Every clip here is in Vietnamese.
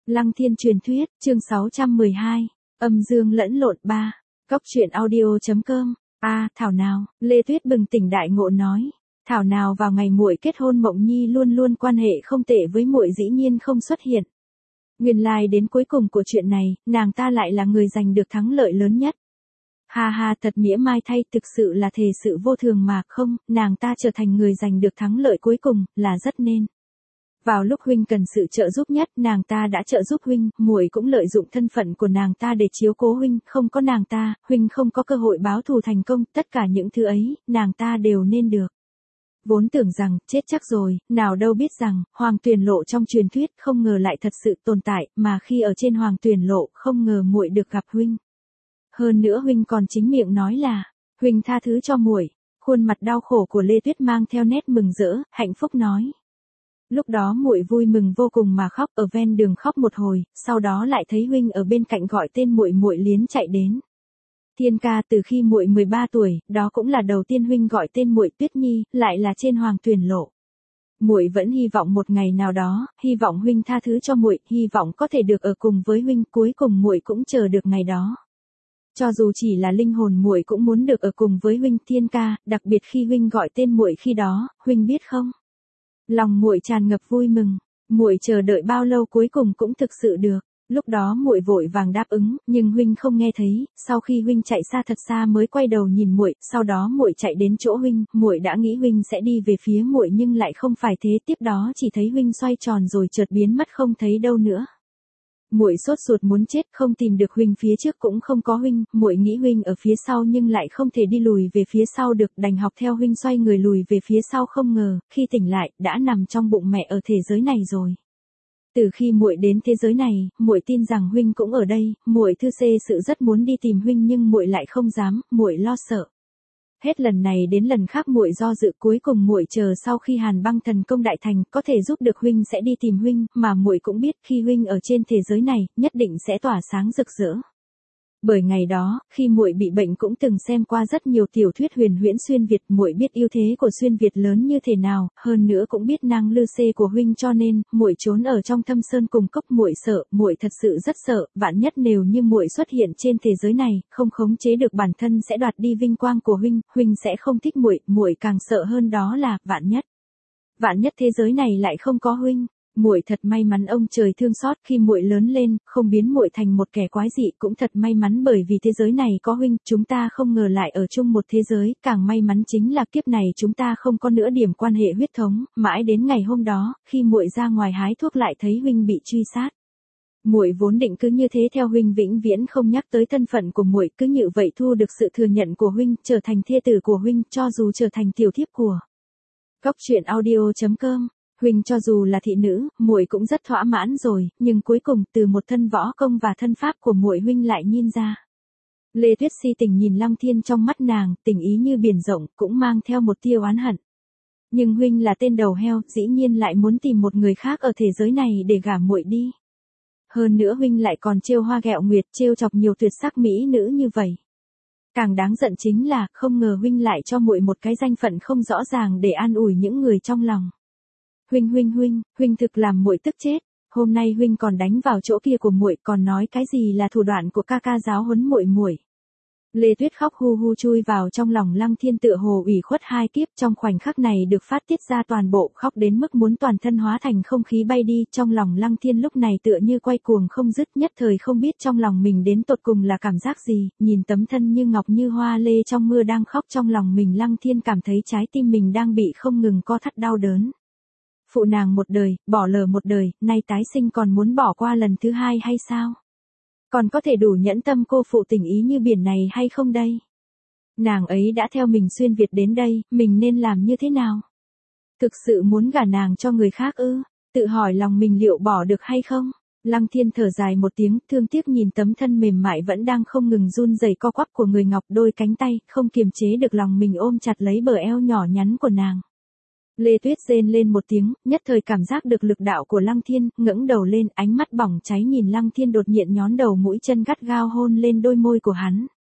Lăng Thiên truyền thuyết, chương 612, âm dương lẫn lộn 3, Cóc truyện audio.com. Thảo nào, Lê Tuyết bừng tỉnh đại ngộ nói, thảo nào vào ngày muội kết hôn Mộng Nhi luôn luôn quan hệ không tệ với muội dĩ nhiên không xuất hiện. Nguyên lai đến cuối cùng của chuyện này, nàng ta lại là người giành được thắng lợi lớn nhất. Ha ha, thật mỉa mai thay, thực sự là thể sự vô thường mà không, nàng ta trở thành người giành được thắng lợi cuối cùng, là rất nên. Vào lúc huynh cần sự trợ giúp nhất, nàng ta đã trợ giúp huynh, muội cũng lợi dụng thân phận của nàng ta để chiếu cố huynh, không có nàng ta, huynh không có cơ hội báo thù thành công, tất cả những thứ ấy, nàng ta đều nên được. Vốn tưởng rằng, chết chắc rồi, nào đâu biết rằng, Hoàng Tuyền Lộ trong truyền thuyết không ngờ lại thật sự tồn tại, mà khi ở trên Hoàng Tuyền Lộ, không ngờ muội được gặp huynh. Hơn nữa huynh còn chính miệng nói là, huynh tha thứ cho muội. Khuôn mặt đau khổ của Lê Tuyết mang theo nét mừng rỡ, hạnh phúc nói. Lúc đó muội vui mừng vô cùng mà khóc, ở ven đường khóc một hồi, sau đó lại thấy huynh ở bên cạnh gọi tên muội, muội liến chạy đến. Thiên ca, từ khi muội 13 tuổi, đó cũng là đầu tiên huynh gọi tên muội Tuyết Nhi, lại là trên Hoàng Tuyền Lộ. Muội vẫn hy vọng một ngày nào đó, hy vọng huynh tha thứ cho muội, hy vọng có thể được ở cùng với huynh, cuối cùng muội cũng chờ được ngày đó. Cho dù chỉ là linh hồn muội cũng muốn được ở cùng với huynh. Thiên ca, đặc biệt khi huynh gọi tên muội khi đó, huynh biết không? Lòng muội tràn ngập vui mừng, muội chờ đợi bao lâu cuối cùng cũng thực sự được. Lúc đó muội vội vàng đáp ứng, nhưng huynh không nghe thấy, sau khi huynh chạy xa thật xa mới quay đầu nhìn muội, sau đó muội chạy đến chỗ huynh, muội đã nghĩ huynh sẽ đi về phía muội nhưng lại không phải thế, tiếp đó chỉ thấy huynh xoay tròn rồi chợt biến mất không thấy đâu nữa. Muội sốt ruột muốn chết, không tìm được huynh, phía trước cũng không có huynh, muội nghĩ huynh ở phía sau nhưng lại không thể đi lùi về phía sau được, đành học theo huynh xoay người lùi về phía sau, không ngờ, khi tỉnh lại, đã nằm trong bụng mẹ ở thế giới này rồi. Từ khi muội đến thế giới này, muội tin rằng huynh cũng ở đây, muội thư xê sự rất muốn đi tìm huynh nhưng muội lại không dám, muội lo sợ. Hết lần này đến lần khác muội do dự, cuối cùng muội chờ sau khi Hàn Băng thần công đại thành, có thể giúp được huynh sẽ đi tìm huynh, mà muội cũng biết khi huynh ở trên thế giới này, nhất định sẽ tỏa sáng rực rỡ. Bởi ngày đó, khi muội bị bệnh cũng từng xem qua rất nhiều tiểu thuyết huyền huyễn xuyên Việt, muội biết ưu thế của xuyên Việt lớn như thế nào, hơn nữa cũng biết năng lư xê của huynh, cho nên muội trốn ở trong thâm sơn cùng cốc. Muội sợ, muội thật sự rất sợ, vạn nhất nếu như muội xuất hiện trên thế giới này, không khống chế được bản thân sẽ đoạt đi vinh quang của huynh, huynh sẽ không thích muội, muội càng sợ hơn đó là vạn nhất thế giới này lại không có huynh. Muội thật may mắn ông trời thương xót, khi muội lớn lên, không biến muội thành một kẻ quái dị, cũng thật may mắn bởi vì thế giới này có huynh, chúng ta không ngờ lại ở chung một thế giới, càng may mắn chính là kiếp này chúng ta không có nữa điểm quan hệ huyết thống, mãi đến ngày hôm đó, khi muội ra ngoài hái thuốc lại thấy huynh bị truy sát. Muội vốn định cứ như thế theo huynh vĩnh viễn không nhắc tới thân phận của muội, cứ như vậy thu được sự thừa nhận của huynh, trở thành thê tử của huynh, cho dù trở thành tiểu thiếp của Cóc truyện audio.com. Huynh cho dù là thị nữ, muội cũng rất thỏa mãn rồi, nhưng cuối cùng từ một thân võ công và thân pháp của muội huynh lại nhìn ra. Lê Tuyết si tình nhìn Lăng Thiên, trong mắt nàng, tình ý như biển rộng, cũng mang theo một tia oán hận. Nhưng huynh là tên đầu heo, dĩ nhiên lại muốn tìm một người khác ở thế giới này để gả muội đi. Hơn nữa huynh lại còn trêu hoa ghẹo nguyệt, trêu chọc nhiều tuyệt sắc mỹ nữ như vậy. Càng đáng giận chính là, không ngờ huynh lại cho muội một cái danh phận không rõ ràng để an ủi những người trong lòng. Huynh thực làm muội tức chết. Hôm nay huynh còn đánh vào chỗ kia của muội, còn nói cái gì là thủ đoạn của ca ca giáo huấn muội. Lê Tuyết khóc hu hu chui vào trong lòng Lăng Thiên, tựa hồ ủy khuất hai kiếp, trong khoảnh khắc này được phát tiết ra toàn bộ, khóc đến mức muốn toàn thân hóa thành không khí bay đi. Trong lòng Lăng Thiên lúc này tựa như quay cuồng không dứt, nhất thời không biết trong lòng mình đến tột cùng là cảm giác gì, nhìn tấm thân như ngọc như hoa lê trong mưa đang khóc trong lòng mình, Lăng Thiên cảm thấy trái tim mình đang bị không ngừng co thắt đau đớn. Phụ nàng một đời, bỏ lỡ một đời, nay tái sinh còn muốn bỏ qua lần thứ hai hay sao? Còn có thể đủ nhẫn tâm cô phụ tình ý như biển này hay không đây? Nàng ấy đã theo mình xuyên Việt đến đây, mình nên làm như thế nào? Thực sự muốn gả nàng cho người khác ư? Tự hỏi lòng mình liệu bỏ được hay không? Lăng Thiên thở dài một tiếng, thương tiếc nhìn tấm thân mềm mại vẫn đang không ngừng run rẩy co quắp của người ngọc, đôi cánh tay, không kiềm chế được lòng mình ôm chặt lấy bờ eo nhỏ nhắn của nàng. Lê Tuyết rên lên một tiếng, nhất thời cảm giác được lực đạo của Lăng Thiên, ngẩng đầu lên, ánh mắt bỏng cháy nhìn Lăng Thiên đột nhiên nhón đầu mũi chân gắt gao hôn lên đôi môi của hắn.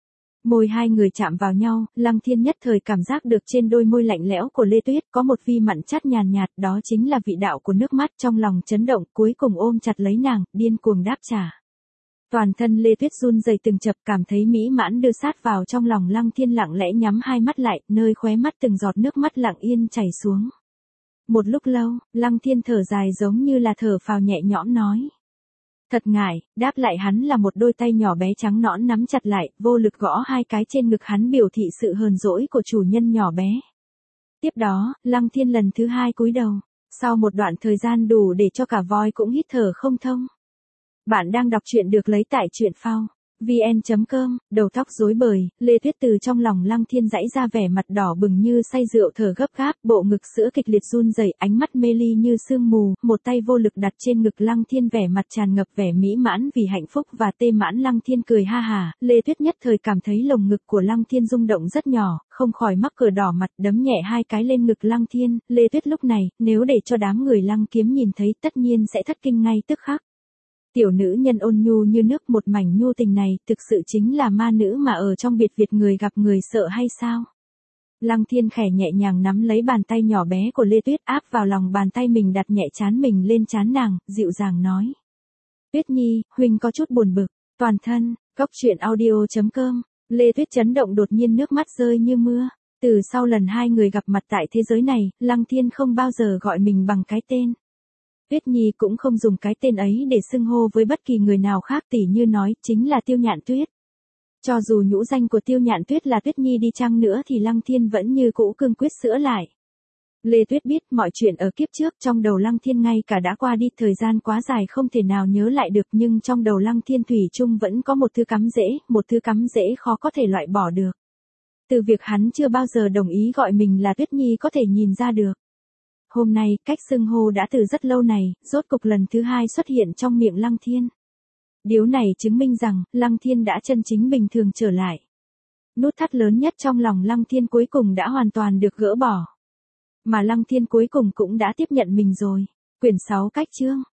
Môi hai người chạm vào nhau, Lăng Thiên nhất thời cảm giác được trên đôi môi lạnh lẽo của Lê Tuyết có một vi mặn chát nhàn nhạt, đó chính là vị đạo của nước mắt. Trong lòng chấn động, cuối cùng ôm chặt lấy nàng, điên cuồng đáp trả. Toàn thân Lê Tuyết run rẩy từng chập, cảm thấy mỹ mãn đưa sát vào trong lòng. Lăng Thiên lặng lẽ nhắm hai mắt lại, nơi khóe mắt từng giọt nước mắt lặng yên chảy xuống. Một lúc lâu, Lăng Thiên thở dài giống như là thở phào nhẹ nhõm nói. Thật ngại, đáp lại hắn là một đôi tay nhỏ bé trắng nõn nắm chặt lại, vô lực gõ hai cái trên ngực hắn biểu thị sự hờn dỗi của chủ nhân nhỏ bé. Tiếp đó, Lăng Thiên lần thứ hai cúi đầu, sau một đoạn thời gian đủ để cho cả voi cũng hít thở không thông. Bạn đang đọc truyện được lấy tại truyện phao vn.com, đầu tóc rối bời, Lê Tuyết từ trong lòng Lăng Thiên giãy ra, vẻ mặt đỏ bừng như say rượu, thở gấp gáp, bộ ngực sữa kịch liệt run rẩy, ánh mắt mê ly như sương mù, một tay vô lực đặt trên ngực Lăng Thiên, vẻ mặt tràn ngập vẻ mỹ mãn vì hạnh phúc và tê mãn. Lăng Thiên cười ha hà, Lê Tuyết nhất thời cảm thấy lồng ngực của Lăng Thiên rung động rất nhỏ, không khỏi mắc cỡ đỏ mặt, đấm nhẹ hai cái lên ngực Lăng Thiên. Lê Tuyết lúc này, nếu để cho đám người Lăng Kiếm nhìn thấy tất nhiên sẽ thất kinh ngay tức khắc. Tiểu nữ nhân ôn nhu như nước, một mảnh nhu tình này, thực sự chính là ma nữ mà ở trong biệt viện người gặp người sợ hay sao? Lăng Thiên khẽ nhẹ nhàng nắm lấy bàn tay nhỏ bé của Lê Tuyết, áp vào lòng bàn tay mình, đặt nhẹ trán mình lên trán nàng, dịu dàng nói. Tuyết Nhi, huynh có chút buồn bực. Toàn thân, Cốc Truyện Audio.com, Lê Tuyết chấn động, đột nhiên nước mắt rơi như mưa. Từ sau lần hai người gặp mặt tại thế giới này, Lăng Thiên không bao giờ gọi mình bằng cái tên. Tuyết Nhi cũng không dùng cái tên ấy để xưng hô với bất kỳ người nào khác, tỉ như nói, chính là Tiêu Nhạn Tuyết. Cho dù nhũ danh của Tiêu Nhạn Tuyết là Tuyết Nhi đi chăng nữa thì Lăng Thiên vẫn như cũ cương quyết sửa lại. Lê Tuyết biết mọi chuyện ở kiếp trước trong đầu Lăng Thiên ngay cả đã qua đi thời gian quá dài không thể nào nhớ lại được, nhưng trong đầu Lăng Thiên thủy chung vẫn có một thứ cắm rễ, một thứ cắm rễ khó có thể loại bỏ được. Từ việc hắn chưa bao giờ đồng ý gọi mình là Tuyết Nhi có thể nhìn ra được. Hôm nay, cách xưng hô đã từ rất lâu này, rốt cục lần thứ hai xuất hiện trong miệng Lăng Thiên. Điều này chứng minh rằng, Lăng Thiên đã chân chính bình thường trở lại. Nút thắt lớn nhất trong lòng Lăng Thiên cuối cùng đã hoàn toàn được gỡ bỏ. Mà Lăng Thiên cuối cùng cũng đã tiếp nhận mình rồi. Quyển 6 cách chương.